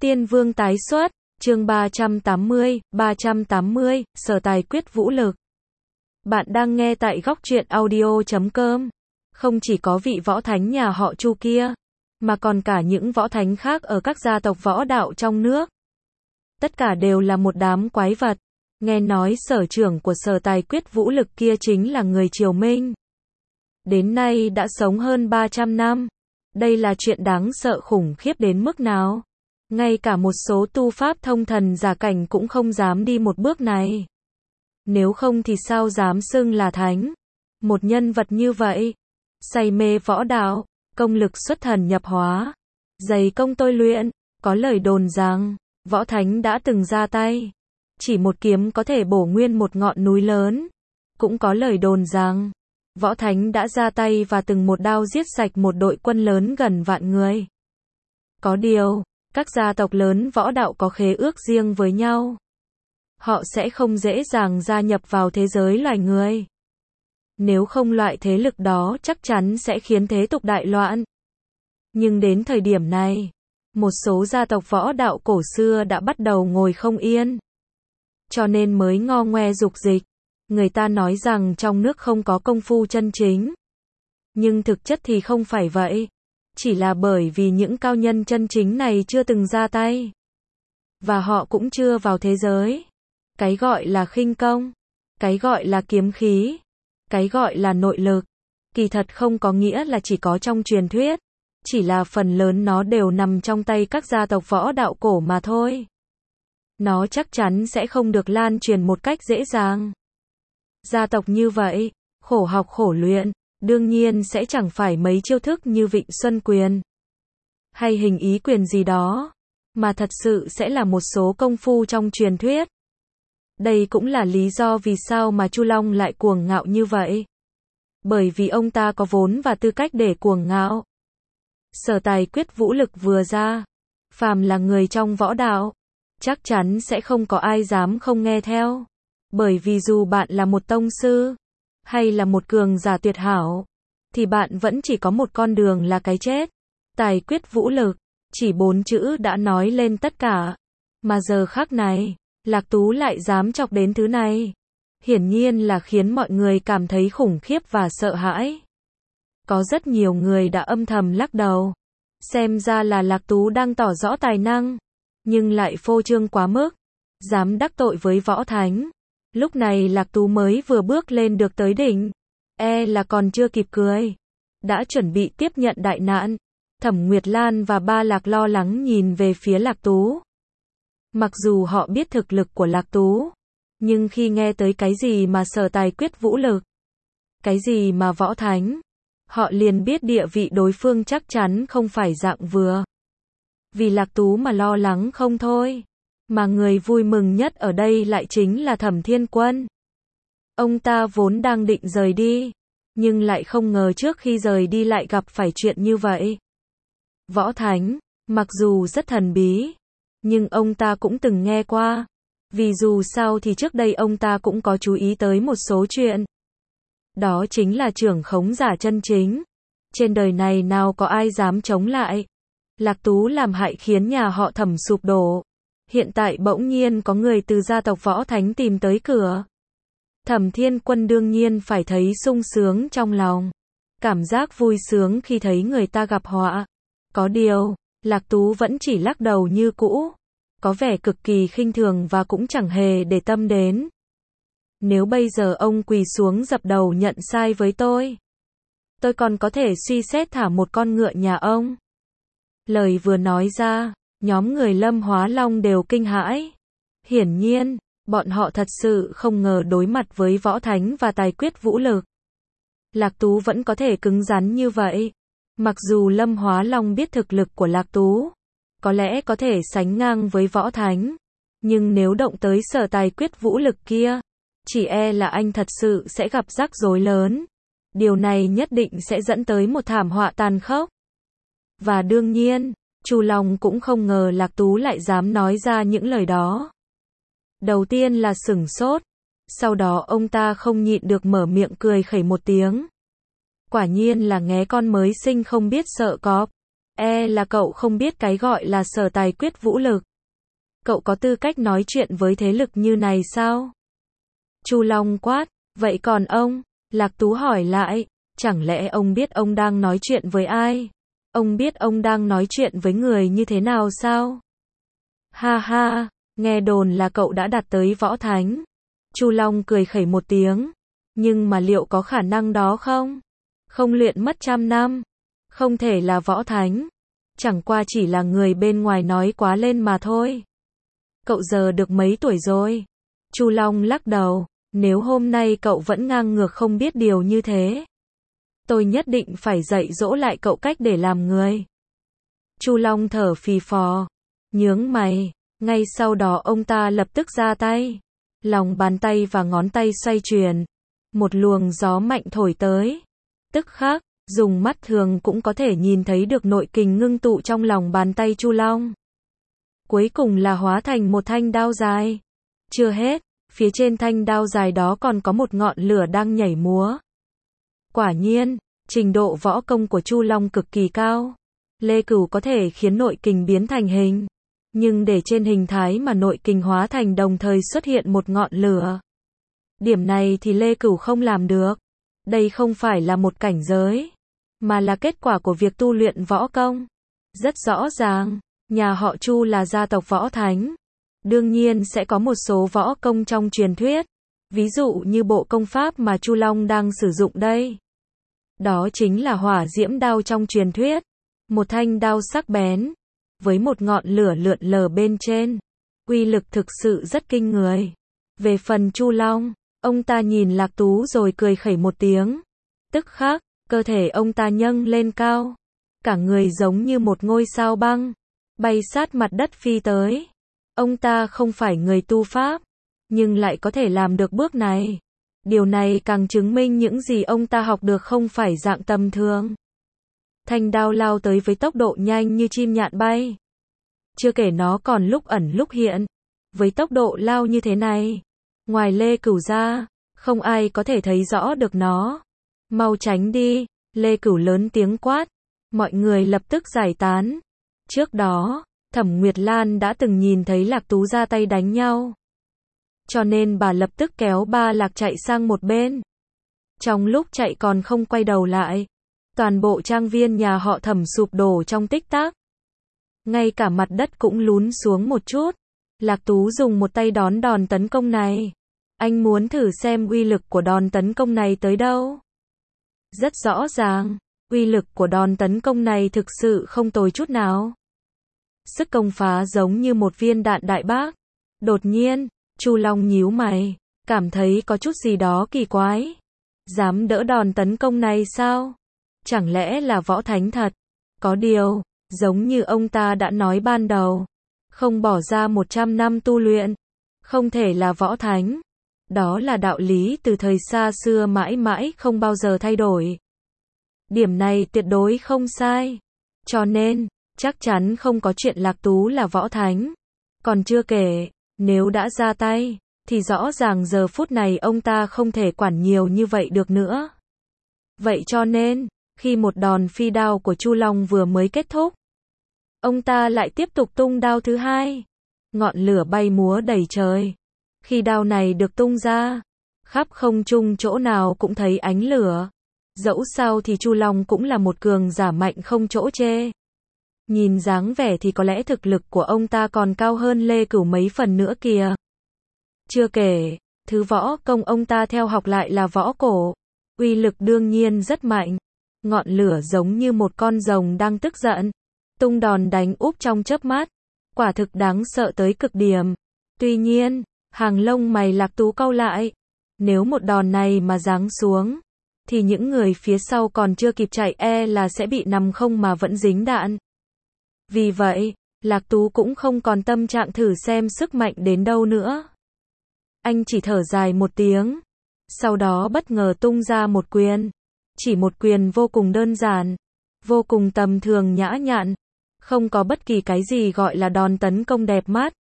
Tiên Vương tái xuất, chương 380, Sở Tài Quyết Vũ Lực. Bạn đang nghe tại góc truyện audio.com. Không chỉ có vị võ thánh nhà họ Chu kia, mà còn cả những võ thánh khác ở các gia tộc võ đạo trong nước. Tất cả đều là một đám quái vật. Nghe nói sở trưởng của Sở Tài Quyết Vũ Lực kia chính là người Triều Minh. Đến nay đã sống hơn 300 năm. Đây là chuyện đáng sợ khủng khiếp đến mức nào? Ngay cả một số tu pháp thông thần giả cảnh cũng không dám đi một bước này. Nếu không thì sao dám xưng là thánh? Một nhân vật như vậy, say mê võ đạo, công lực xuất thần nhập hóa, dày công tôi luyện, có lời đồn rằng, võ thánh đã từng ra tay. Chỉ một kiếm có thể bổ nguyên một ngọn núi lớn. Cũng có lời đồn rằng, võ thánh đã ra tay và từng một đao giết sạch một đội quân lớn gần vạn người. Có điều, các gia tộc lớn võ đạo có khế ước riêng với nhau. Họ sẽ không dễ dàng gia nhập vào thế giới loài người. Nếu không loại thế lực đó chắc chắn sẽ khiến thế tục đại loạn. Nhưng đến thời điểm này, một số gia tộc võ đạo cổ xưa đã bắt đầu ngồi không yên. Cho nên mới ngo ngoe dục dịch. Người ta nói rằng trong nước không có công phu chân chính. Nhưng thực chất thì không phải vậy. Chỉ là bởi vì những cao nhân chân chính này chưa từng ra tay. Và họ cũng chưa vào thế giới. Cái gọi là khinh công, cái gọi là kiếm khí, cái gọi là nội lực, kỳ thật không có nghĩa là chỉ có trong truyền thuyết. Chỉ là phần lớn nó đều nằm trong tay các gia tộc võ đạo cổ mà thôi. Nó chắc chắn sẽ không được lan truyền một cách dễ dàng. Gia tộc như vậy, khổ học khổ luyện, đương nhiên sẽ chẳng phải mấy chiêu thức như Vịnh Xuân Quyền hay Hình Ý Quyền gì đó, mà thật sự sẽ là một số công phu trong truyền thuyết. Đây cũng là lý do vì sao mà Chu Long lại cuồng ngạo như vậy. Bởi vì ông ta có vốn và tư cách để cuồng ngạo. Sở Tài Quyết Vũ Lực vừa ra, phàm là người trong võ đạo, chắc chắn sẽ không có ai dám không nghe theo. Bởi vì dù bạn là một tông sư, hay là một cường giả tuyệt hảo, thì bạn vẫn chỉ có một con đường là cái chết. Tài quyết vũ lực, chỉ 4 chữ đã nói lên tất cả. Mà giờ khắc này, Lạc Tú lại dám chọc đến thứ này. Hiển nhiên là khiến mọi người cảm thấy khủng khiếp và sợ hãi. Có rất nhiều người đã âm thầm lắc đầu. Xem ra là Lạc Tú đang tỏ rõ tài năng, nhưng lại phô trương quá mức, dám đắc tội với võ thánh. Lúc này Lạc Tú mới vừa bước lên được tới đỉnh, là còn chưa kịp cười, đã chuẩn bị tiếp nhận đại nạn. Thẩm Nguyệt Lan và Ba Lạc lo lắng nhìn về phía Lạc Tú. Mặc dù họ biết thực lực của Lạc Tú, nhưng khi nghe tới cái gì mà Sở Tài Quyết Vũ Lực, cái gì mà võ thánh, họ liền biết địa vị đối phương chắc chắn không phải dạng vừa. Vì Lạc Tú mà lo lắng không thôi. Mà người vui mừng nhất ở đây lại chính là Thẩm Thiên Quân. Ông ta vốn đang định rời đi, nhưng lại không ngờ trước khi rời đi lại gặp phải chuyện như vậy. Võ thánh, mặc dù rất thần bí, nhưng ông ta cũng từng nghe qua. Vì dù sao thì trước đây ông ta cũng có chú ý tới một số chuyện. Đó chính là trưởng khống giả chân chính. Trên đời này nào có ai dám chống lại. Lạc Tú làm hại khiến nhà họ Thẩm sụp đổ. Hiện tại bỗng nhiên có người từ gia tộc võ thánh tìm tới cửa. Thẩm Thiên Quân đương nhiên phải thấy sung sướng trong lòng. Cảm giác vui sướng khi thấy người ta gặp họa. Có điều, Lạc Tú vẫn chỉ lắc đầu như cũ. Có vẻ cực kỳ khinh thường và cũng chẳng hề để tâm đến. Nếu bây giờ ông quỳ xuống dập đầu nhận sai với tôi còn có thể suy xét thả một con ngựa nhà ông. Lời vừa nói ra, nhóm người Lâm Hóa Long đều kinh hãi. Hiển nhiên, bọn họ thật sự không ngờ đối mặt với võ thánh và tài quyết vũ lực. Lạc Tú vẫn có thể cứng rắn như vậy. Mặc dù Lâm Hóa Long biết thực lực của Lạc Tú, có lẽ có thể sánh ngang với võ thánh. Nhưng nếu động tới Sở Tài Quyết Vũ Lực kia, chỉ là anh thật sự sẽ gặp rắc rối lớn. Điều này nhất định sẽ dẫn tới một thảm họa tàn khốc. Và đương nhiên, Chu Long cũng không ngờ Lạc Tú lại dám nói ra những lời đó. Đầu tiên là sửng sốt, sau đó ông ta không nhịn được mở miệng cười khẩy một tiếng. Quả nhiên là nghé con mới sinh không biết sợ cọp. Là cậu không biết cái gọi là sở tài quyết vũ lực. Cậu có tư cách nói chuyện với thế lực như này sao? Chu Long quát, vậy còn ông? Lạc Tú hỏi lại, chẳng lẽ ông biết ông đang nói chuyện với ai? Ông biết ông đang nói chuyện với người như thế nào sao? Ha ha, nghe đồn là cậu đã đạt tới võ thánh. Chu Long cười khẩy một tiếng, nhưng mà liệu có khả năng đó không? Không luyện mất 100 năm, không thể là võ thánh. Chẳng qua chỉ là người bên ngoài nói quá lên mà thôi. Cậu giờ được mấy tuổi rồi? Chu Long lắc đầu, nếu hôm nay cậu vẫn ngang ngược không biết điều như thế, tôi nhất định phải dạy dỗ lại cậu cách để làm người. Chu Long thở phì phò, nhướng mày, ngay sau đó ông ta lập tức ra tay. Lòng bàn tay và ngón tay xoay chuyển, một luồng gió mạnh thổi tới. Tức khắc, dùng mắt thường cũng có thể nhìn thấy được nội kình ngưng tụ trong lòng bàn tay Chu Long. Cuối cùng là hóa thành một thanh đao dài. Chưa hết, phía trên thanh đao dài đó còn có một ngọn lửa đang nhảy múa. Quả nhiên, trình độ võ công của Chu Long cực kỳ cao. Lê Cửu có thể khiến nội kình biến thành hình, nhưng để trên hình thái mà nội kình hóa thành đồng thời xuất hiện một ngọn lửa. Điểm này thì Lê Cửu không làm được. Đây không phải là một cảnh giới, mà là kết quả của việc tu luyện võ công. Rất rõ ràng, nhà họ Chu là gia tộc võ thánh. Đương nhiên sẽ có một số võ công trong truyền thuyết. Ví dụ như bộ công pháp mà Chu Long đang sử dụng đây. Đó chính là hỏa diễm đao trong truyền thuyết. Một thanh đao sắc bén, với một ngọn lửa lượn lờ bên trên. Uy lực thực sự rất kinh người. Về phần Chu Long, ông ta nhìn Lạc Tú rồi cười khẩy một tiếng. Tức khắc, cơ thể ông ta nhâng lên cao. Cả người giống như một ngôi sao băng, bay sát mặt đất phi tới. Ông ta không phải người tu pháp, nhưng lại có thể làm được bước này. Điều này càng chứng minh những gì ông ta học được không phải dạng tầm thường. Thanh đao lao tới với tốc độ nhanh như chim nhạn bay. Chưa kể nó còn lúc ẩn lúc hiện. Với tốc độ lao như thế này, ngoài Lê Cửu ra, không ai có thể thấy rõ được nó. Mau tránh đi, Lê Cửu lớn tiếng quát. Mọi người lập tức giải tán. Trước đó, Thẩm Nguyệt Lan đã từng nhìn thấy Lạc Tú ra tay đánh nhau. Cho nên bà lập tức kéo Ba Lạc chạy sang một bên. Trong lúc chạy còn không quay đầu lại, toàn bộ trang viên nhà họ Thẩm sụp đổ trong tích tắc. Ngay cả mặt đất cũng lún xuống một chút. Lạc Tú dùng một tay đón đòn tấn công này. Anh muốn thử xem uy lực của đòn tấn công này tới đâu. Rất rõ ràng, uy lực của đòn tấn công này thực sự không tồi chút nào. Sức công phá giống như một viên đạn đại bác. Đột nhiên, Chu Long nhíu mày, cảm thấy có chút gì đó kỳ quái. Dám đỡ đòn tấn công này sao? Chẳng lẽ là võ thánh thật? Có điều, giống như ông ta đã nói ban đầu, không bỏ ra 100 năm tu luyện, không thể là võ thánh. Đó là đạo lý từ thời xa xưa mãi mãi không bao giờ thay đổi. Điểm này tuyệt đối không sai. Cho nên, chắc chắn không có chuyện Lạc Tú là võ thánh. Còn chưa kể, nếu đã ra tay, thì rõ ràng giờ phút này ông ta không thể quản nhiều như vậy được nữa. Vậy cho nên, khi một đòn phi đao của Chu Long vừa mới kết thúc, ông ta lại tiếp tục tung đao thứ hai. Ngọn lửa bay múa đầy trời. Khi đao này được tung ra, khắp không trung chỗ nào cũng thấy ánh lửa. Dẫu sao thì Chu Long cũng là một cường giả mạnh không chỗ chê. Nhìn dáng vẻ thì có lẽ thực lực của ông ta còn cao hơn Lê Cửu mấy phần nữa kìa. Chưa kể, thứ võ công ông ta theo học lại là võ cổ. Uy lực đương nhiên rất mạnh. Ngọn lửa giống như một con rồng đang tức giận. Tung đòn đánh úp trong chớp mắt. Quả thực đáng sợ tới cực điểm. Tuy nhiên, hàng lông mày Lạc Tú cau lại. Nếu một đòn này mà giáng xuống, thì những người phía sau còn chưa kịp chạy là sẽ bị nằm không mà vẫn dính đạn. Vì vậy, Lạc Tú cũng không còn tâm trạng thử xem sức mạnh đến đâu nữa. Anh chỉ thở dài một tiếng, sau đó bất ngờ tung ra một quyền. Chỉ một quyền vô cùng đơn giản, vô cùng tầm thường nhã nhặn, không có bất kỳ cái gì gọi là đòn tấn công đẹp mắt.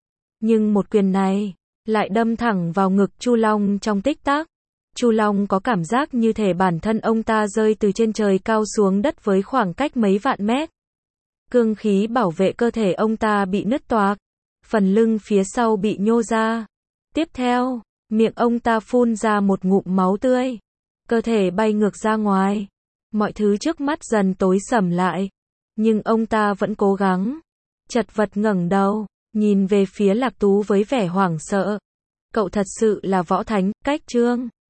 Nhưng một quyền này lại đâm thẳng vào ngực Chu Long trong tích tắc. Chu Long có cảm giác như thể bản thân ông ta rơi từ trên trời cao xuống đất với khoảng cách mấy vạn mét. Cương khí bảo vệ cơ thể ông ta bị nứt toạc, phần lưng phía sau bị nhô ra. Tiếp theo, miệng ông ta phun ra một ngụm máu tươi, cơ thể bay ngược ra ngoài. Mọi thứ trước mắt dần tối sầm lại, nhưng ông ta vẫn cố gắng. Chật vật ngẩng đầu, nhìn về phía Lạc Tú với vẻ hoảng sợ. Cậu thật sự là võ thánh, cách Trương